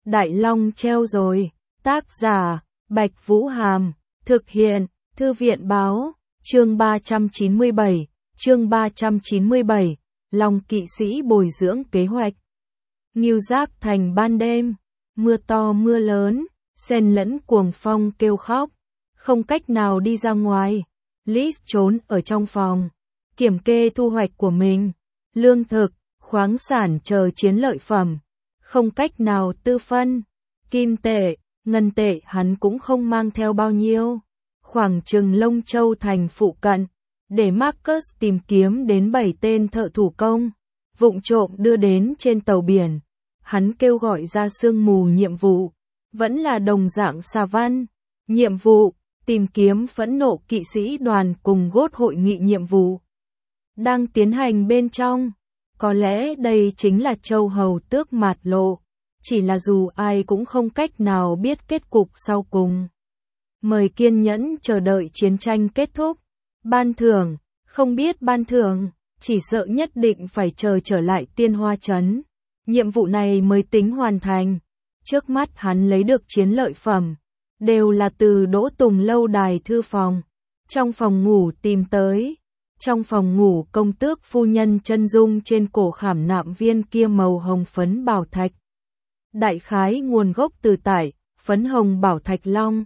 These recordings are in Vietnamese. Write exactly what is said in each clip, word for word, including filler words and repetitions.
Đại Long treo rồi. Tác giả, Bạch Vũ Hàm. Thực hiện, Thư viện báo. Chương ba trăm chín mươi bảy. Chương ba trăm chín mươi bảy. Long kỵ sĩ bồi dưỡng kế hoạch. Ngưu Giác thành ban đêm. Mưa to mưa lớn, xen lẫn cuồng phong kêu khóc. Không cách nào đi ra ngoài. Liz trốn ở trong phòng, kiểm kê thu hoạch của mình. Lương thực, khoáng sản chờ chiến lợi phẩm. Không cách nào tư phân. Kim tệ, ngân tệ hắn cũng không mang theo bao nhiêu. Khoảng chừng Lông Châu thành phụ cận, để Marcus tìm kiếm đến bảy tên thợ thủ công, vụng trộm đưa đến trên tàu biển. Hắn kêu gọi ra sương mù nhiệm vụ, vẫn là đồng dạng xà văn. Nhiệm vụ, tìm kiếm phẫn nộ kỵ sĩ đoàn cùng gốt hội nghị nhiệm vụ. Đang tiến hành bên trong, có lẽ đây chính là châu hầu tước mạt lộ. Chỉ là dù ai cũng không cách nào biết kết cục sau cùng. Mời kiên nhẫn chờ đợi chiến tranh kết thúc. Ban thưởng, không biết ban thưởng, chỉ sợ nhất định phải chờ trở lại Tiên Hoa Trấn. Nhiệm vụ này mới tính hoàn thành. Trước mắt hắn lấy được chiến lợi phẩm, đều là từ Đỗ Tùng lâu đài thư phòng. Trong phòng ngủ tìm tới. Trong phòng ngủ công tước phu nhân chân dung trên cổ khảm nạm viên kia màu hồng phấn bảo thạch. Đại khái nguồn gốc từ tại, phấn hồng bảo thạch long.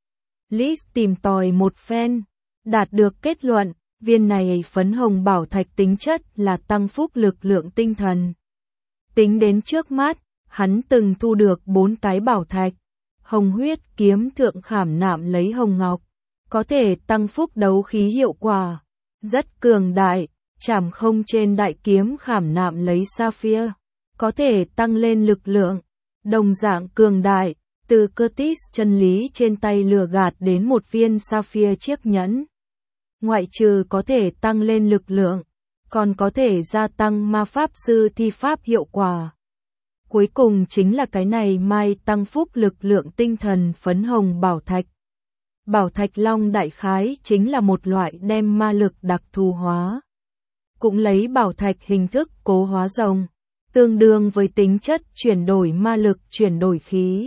Liz tìm tòi một phen, đạt được kết luận, viên này phấn hồng bảo thạch tính chất là tăng phúc lực lượng tinh thần. Tính đến trước mắt, hắn từng thu được bốn cái bảo thạch. Hồng huyết kiếm thượng khảm nạm lấy hồng ngọc, có thể tăng phúc đấu khí hiệu quả, rất cường đại. Trảm không trên đại kiếm khảm nạm lấy sapphire, có thể tăng lên lực lượng, đồng dạng cường đại. Từ Curtis chân lý trên tay lừa gạt đến một viên sapphire chiếc nhẫn. Ngoại trừ có thể tăng lên lực lượng, còn có thể gia tăng ma pháp sư thi pháp hiệu quả. Cuối cùng chính là cái này mai tăng phúc lực lượng tinh thần phấn hồng bảo thạch. Bảo thạch long đại khái chính là một loại đem ma lực đặc thù hóa. Cũng lấy bảo thạch hình thức cố hóa rồng, tương đương với tính chất chuyển đổi ma lực chuyển đổi khí.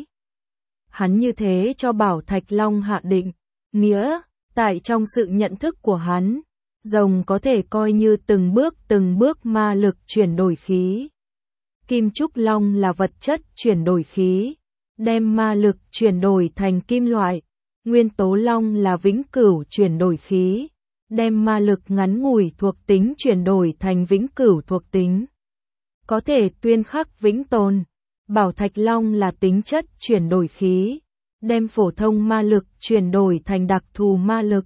Hắn như thế cho bảo thạch long hạ định, nghĩa, tại trong sự nhận thức của hắn, rồng có thể coi như từng bước từng bước ma lực chuyển đổi khí. Kim trúc long là vật chất chuyển đổi khí, đem ma lực chuyển đổi thành kim loại. Nguyên tố long là vĩnh cửu chuyển đổi khí, đem ma lực ngắn ngủi thuộc tính chuyển đổi thành vĩnh cửu thuộc tính. Có thể tuyên khắc vĩnh tồn. Bảo thạch long là tính chất chuyển đổi khí, đem phổ thông ma lực chuyển đổi thành đặc thù ma lực,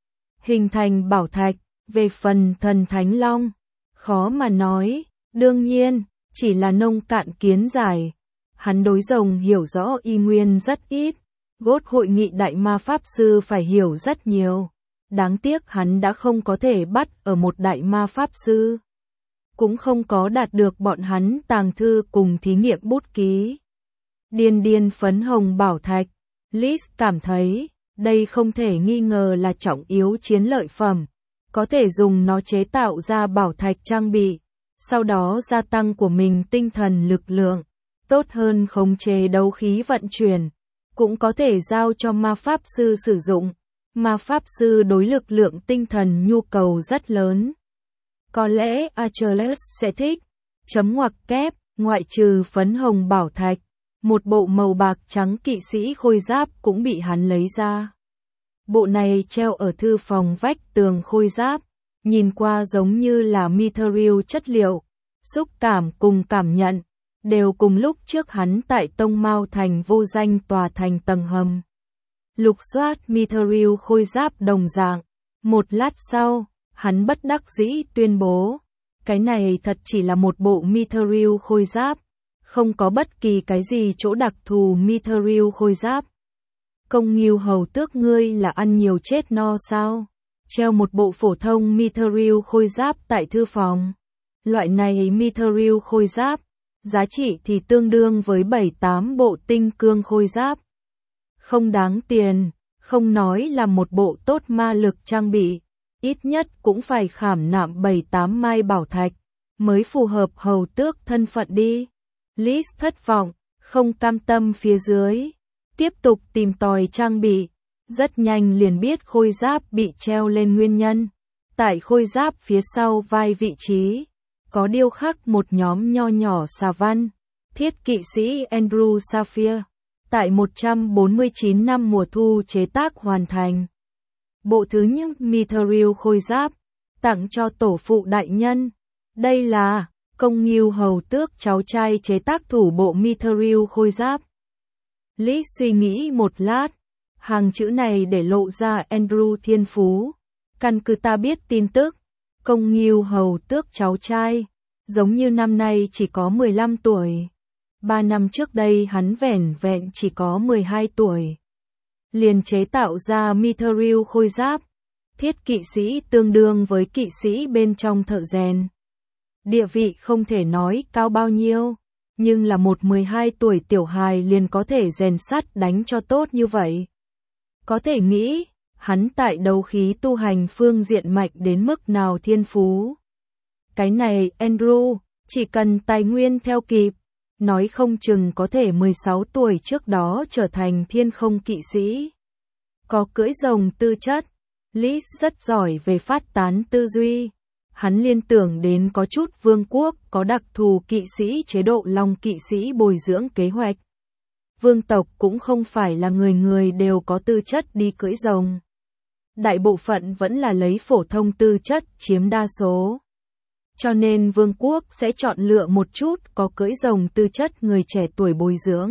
hình thành bảo thạch. Về phần thần thánh long, khó mà nói, đương nhiên, chỉ là nông cạn kiến giải. Hắn đối rồng hiểu rõ y nguyên rất ít, gốt hội nghị đại ma pháp sư phải hiểu rất nhiều. Đáng tiếc hắn đã không có thể bắt ở một đại ma pháp sư, cũng không có đạt được bọn hắn tàng thư cùng thí nghiệm bút ký. Điên điên phấn hồng bảo thạch, Liz cảm thấy, đây không thể nghi ngờ là trọng yếu chiến lợi phẩm, có thể dùng nó chế tạo ra bảo thạch trang bị, sau đó gia tăng của mình tinh thần lực lượng, tốt hơn khống chế đấu khí vận chuyển, cũng có thể giao cho ma pháp sư sử dụng. Ma pháp sư đối lực lượng tinh thần nhu cầu rất lớn. Có lẽ Achilles sẽ thích. Chấm ngoặc kép, ngoại trừ phấn hồng bảo thạch, một bộ màu bạc trắng kỵ sĩ khôi giáp cũng bị hắn lấy ra. Bộ này treo ở thư phòng vách tường khôi giáp, nhìn qua giống như là mithril chất liệu, xúc cảm cùng cảm nhận, đều cùng lúc trước hắn tại Tông Mao thành vô danh tòa thành tầng hầm. Lục soát mithril khôi giáp đồng dạng. Một lát sau, hắn bất đắc dĩ tuyên bố, cái này thật chỉ là một bộ mithril khôi giáp, không có bất kỳ cái gì chỗ đặc thù mithril khôi giáp. Công Ngưu hầu tước ngươi là ăn nhiều chết no sao? Treo một bộ phổ thông mithril khôi giáp tại thư phòng. Loại này mithril khôi giáp, giá trị thì tương đương với bảy tám bộ tinh cương khôi giáp. Không đáng tiền, không nói là một bộ tốt ma lực trang bị, ít nhất cũng phải khảm nạm bảy tám mai bảo thạch, mới phù hợp hầu tước thân phận đi. Liz thất vọng, Không cam tâm phía dưới, tiếp tục tìm tòi trang bị, rất nhanh liền biết khôi giáp bị treo lên nguyên nhân. Tại khôi giáp phía sau vai vị trí, có điêu khắc một nhóm nho nhỏ xà văn, thiết kỵ sĩ Andrew Sapphire. Tại một trăm bốn mươi chín năm mùa thu chế tác hoàn thành. Bộ thứ nhất Mithril khôi giáp, tặng cho tổ phụ đại nhân. Đây là Công Nghưu hầu tước cháu trai chế tác thủ bộ Mithril khôi giáp. Lý suy nghĩ một lát, hàng chữ này để lộ ra Andrew thiên phú. Căn cứ ta biết tin tức, Công Nghưu hầu tước cháu trai, giống như năm nay chỉ có mười lăm tuổi. Ba năm trước đây hắn vẻn vẹn chỉ có mười hai tuổi. Liền chế tạo ra Mithril khôi giáp, thiết kỵ sĩ tương đương với kỵ sĩ bên trong thợ rèn. Địa vị không thể nói cao bao nhiêu, nhưng là một mười hai tuổi tiểu hài liền có thể rèn sắt đánh cho tốt như vậy. Có thể nghĩ, hắn tại đấu khí tu hành phương diện mạnh đến mức nào thiên phú. Cái này Andrew, chỉ cần tài nguyên theo kịp, nói không chừng có thể mười sáu tuổi trước đó trở thành thiên không kỵ sĩ. Có cưỡi rồng tư chất, Lý rất giỏi về phát tán tư duy. Hắn liên tưởng đến có chút vương quốc có đặc thù kỵ sĩ chế độ long kỵ sĩ bồi dưỡng kế hoạch. Vương tộc cũng không phải là người người đều có tư chất đi cưỡi rồng. Đại bộ phận vẫn là lấy phổ thông tư chất chiếm đa số. Cho nên vương quốc sẽ chọn lựa một chút có cưỡi rồng tư chất người trẻ tuổi bồi dưỡng.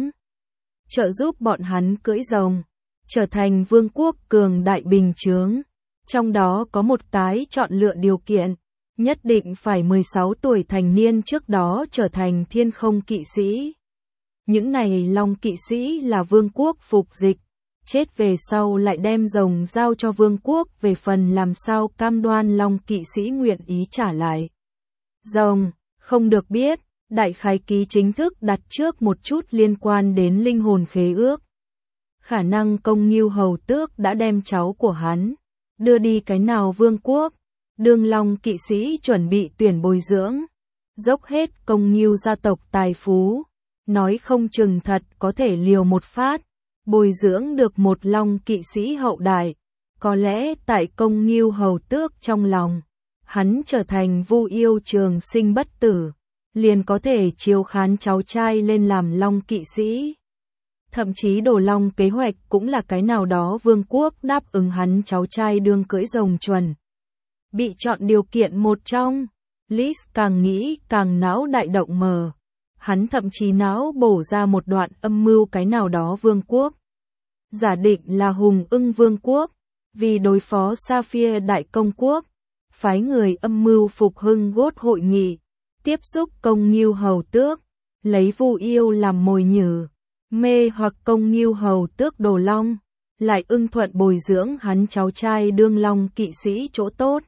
Trợ giúp bọn hắn cưỡi rồng, trở thành vương quốc cường đại bình chướng. Trong đó có một cái chọn lựa điều kiện, nhất định phải mười sáu tuổi thành niên trước đó trở thành thiên không kỵ sĩ. Những này long kỵ sĩ là vương quốc phục dịch, chết về sau lại đem rồng giao cho vương quốc về phần làm sao cam đoan long kỵ sĩ nguyện ý trả lại. Rồng, không được biết, đại khái ký chính thức đặt trước một chút liên quan đến linh hồn khế ước. Khả năng Công Nghưu hầu tước đã đem cháu của hắn đưa đi cái nào vương quốc, đương long kỵ sĩ chuẩn bị tuyển bồi dưỡng, dốc hết Công Nghưu gia tộc tài phú, nói không chừng thật có thể liều một phát, bồi dưỡng được một long kỵ sĩ hậu đại. Có lẽ tại Công Nghưu hầu tước trong lòng, hắn trở thành Vu Yêu trường sinh bất tử, liền có thể chiêu khán cháu trai lên làm long kỵ sĩ. Thậm chí Đồ Long kế hoạch cũng là cái nào đó vương quốc đáp ứng hắn cháu trai đương cưỡi rồng chuẩn. Bị chọn điều kiện một trong, Lý càng nghĩ càng não đại động mờ. Hắn thậm chí não bổ ra một đoạn âm mưu cái nào đó vương quốc. Giả định là Hùng Ưng vương quốc, vì đối phó Sapphire đại công quốc, phái người âm mưu phục hưng gốt hội nghị, tiếp xúc Công Nghưu hầu tước, lấy Vu Yêu làm mồi nhử, mê hoặc Công Nghưu hầu tước Đồ Long, lại ưng thuận bồi dưỡng hắn cháu trai đương long kỵ sĩ chỗ tốt.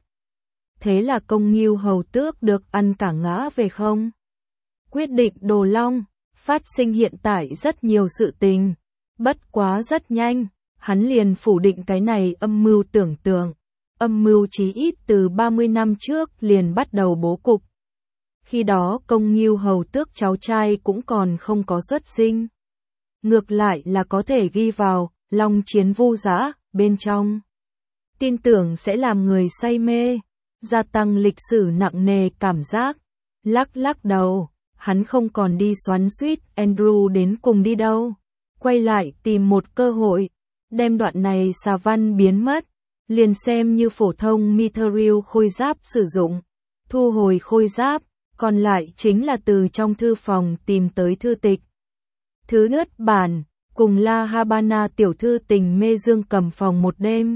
Thế là Công Nghưu hầu tước được ăn cả ngã về không. Quyết định Đồ Long, phát sinh hiện tại rất nhiều sự tình, bất quá rất nhanh, hắn liền phủ định cái này âm mưu tưởng tượng. Âm mưu chí ít từ ba mươi năm trước liền bắt đầu bố cục. Khi đó Công Nghưu hầu tước cháu trai cũng còn không có xuất sinh. Ngược lại là có thể ghi vào Long Chiến Vu Dã bên trong. Tin tưởng sẽ làm người say mê, gia tăng lịch sử nặng nề cảm giác. Lắc lắc đầu, hắn không còn đi xoắn xuýt Andrew đến cùng đi đâu. Quay lại tìm một cơ hội, đem đoạn này xà văn biến mất. Liền xem như phổ thông Mithril khôi giáp sử dụng, thu hồi khôi giáp, còn lại chính là từ trong thư phòng tìm tới thư tịch. Thứ nhất bản, cùng La Habana tiểu thư tình mê dương cầm phòng một đêm.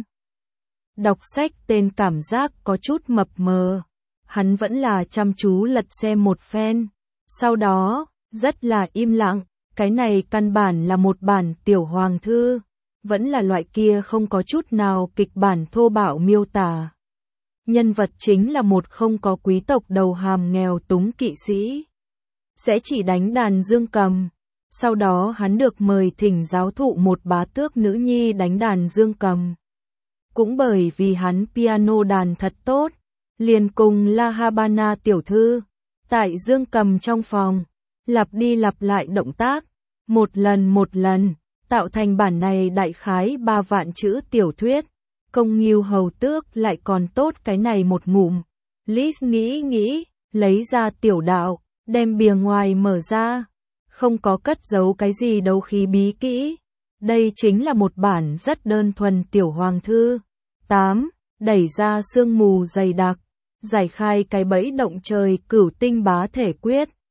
Đọc sách tên cảm giác có chút mập mờ, hắn vẫn là chăm chú lật xem một phen, sau đó, rất là im lặng, cái này căn bản là một bản tiểu hoàng thư. Vẫn là loại kia không có chút nào kịch bản thô bạo miêu tả. Nhân vật chính là một không có quý tộc đầu hàm nghèo túng kỵ sĩ. Sẽ chỉ đánh đàn dương cầm. Sau đó hắn được mời thỉnh giáo thụ một bá tước nữ nhi đánh đàn dương cầm. Cũng bởi vì hắn piano đàn thật tốt, liền cùng La Habana tiểu thư, tại dương cầm trong phòng, lặp đi lặp lại động tác, Một lần một lần, tạo thành bản này đại khái ba vạn chữ tiểu thuyết. Công Ngưu Hầu Tước lại còn tốt cái này một ngụm. Lis nghĩ nghĩ, lấy ra tiểu đạo, đem bìa ngoài mở ra. Không có cất giấu cái gì đấu khí bí kỹ. Đây chính là một bản rất đơn thuần tiểu hoàng thư. tám. Đẩy ra sương mù dày đặc, giải khai cái bẫy động trời cửu tinh bá thể quyết.